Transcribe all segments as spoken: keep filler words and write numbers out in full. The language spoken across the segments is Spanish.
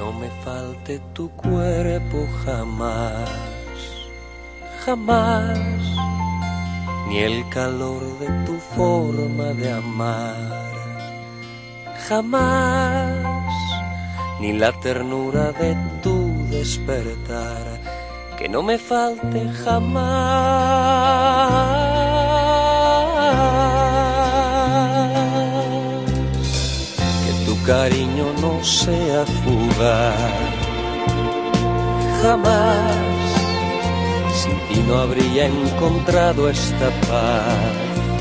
no me falte tu cuerpo jamás, jamás, ni el calor de tu forma de amar, jamás, ni la ternura de tu despertar, que no me falte jamás, que tu cariño no sea fugaz, jamás, sin ti no habría encontrado esta paz,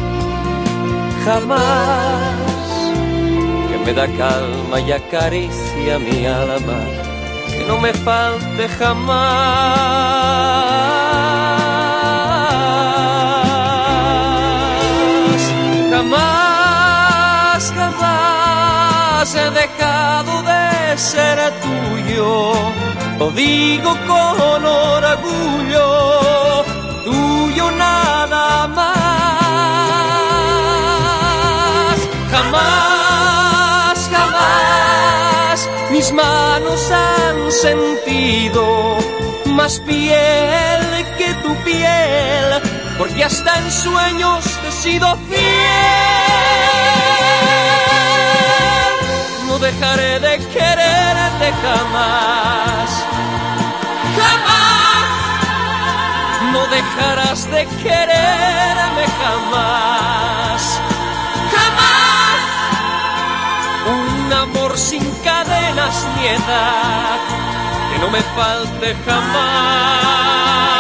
jamás, que me da calma y acaricia mi alma, que no me falte jamás, jamás, jamás he dejado de ser tuyo, lo digo con orgullo, tuyo nada más, jamás, jamás mis manos han sentido más piel que tu piel, porque hasta en sueños te he sido fiel. No dejaré de quererte jamás, jamás. No dejarás de quererme jamás, jamás. Un amor sin cadenas ni edad, que no me falte jamás.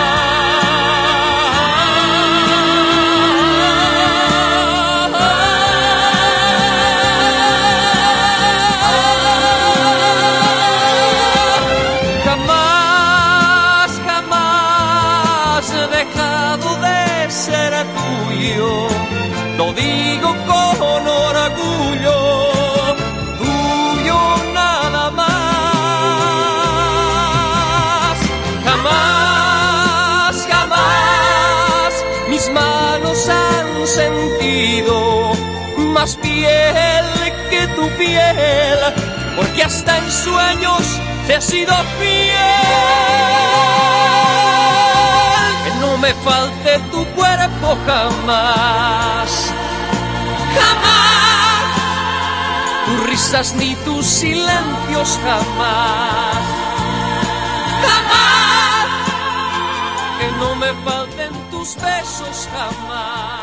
Ser tuyo, lo digo con orgullo, tuyo nada más, jamás, jamás mis manos han sentido más piel que tu piel, porque hasta en sueños te he sido fiel. No me falte tu cuerpo jamás, jamás, tus risas ni tus silencios jamás, jamás, que no me falten tus besos jamás.